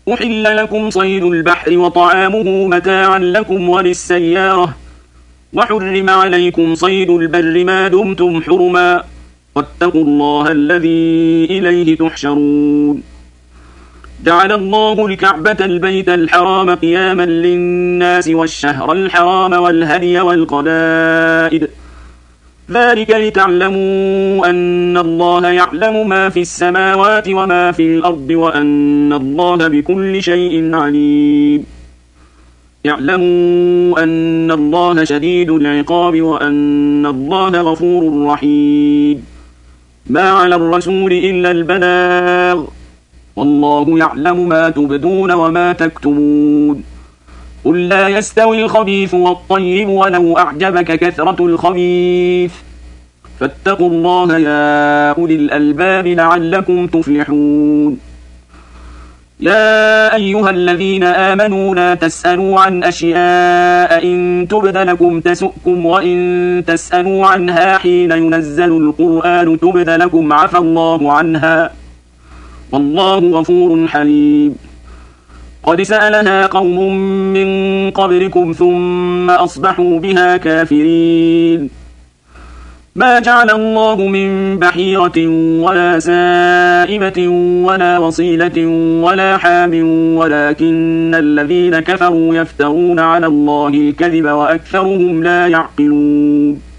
أحل لكم صيد البحر وطعامه متاعا لكم وللسيارة، وحرم عليكم صيد البر ما دمتم حرما، واتقوا الله الذي إليه تحشرون. جعل الله الكعبة البيت الحرام قياما للناس والشهر الحرام والهدي والقلائد، ذلك لتعلموا أن الله يعلم ما في السماوات وما في الأرض وأن الله بكل شيء عليم. اعلموا أن الله شديد العقاب وأن الله غفور رحيم. ما على الرسول إلا البلاغ، والله يعلم ما تبدون وما تكتمون. قل لا يستوي الخبيث والطيب ولو أعجبك كثرة الخبيث، فاتقوا الله يا أولي الألباب لعلكم تفلحون. يا أيها الذين آمنوا لا تسألوا عن أشياء إن تبد لكم تسؤكم، وإن تسألوا عنها حين ينزل القرآن تبد لكم عفى الله عنها، والله غفور حليم. قد سألها قوم من قبلكم ثم أصبحوا بها كافرين. ما جعل الله من بحيرة ولا سائبة ولا وصيلة ولا حام، ولكن الذين كفروا يفترون على الله الكذب وأكثرهم لا يعقلون.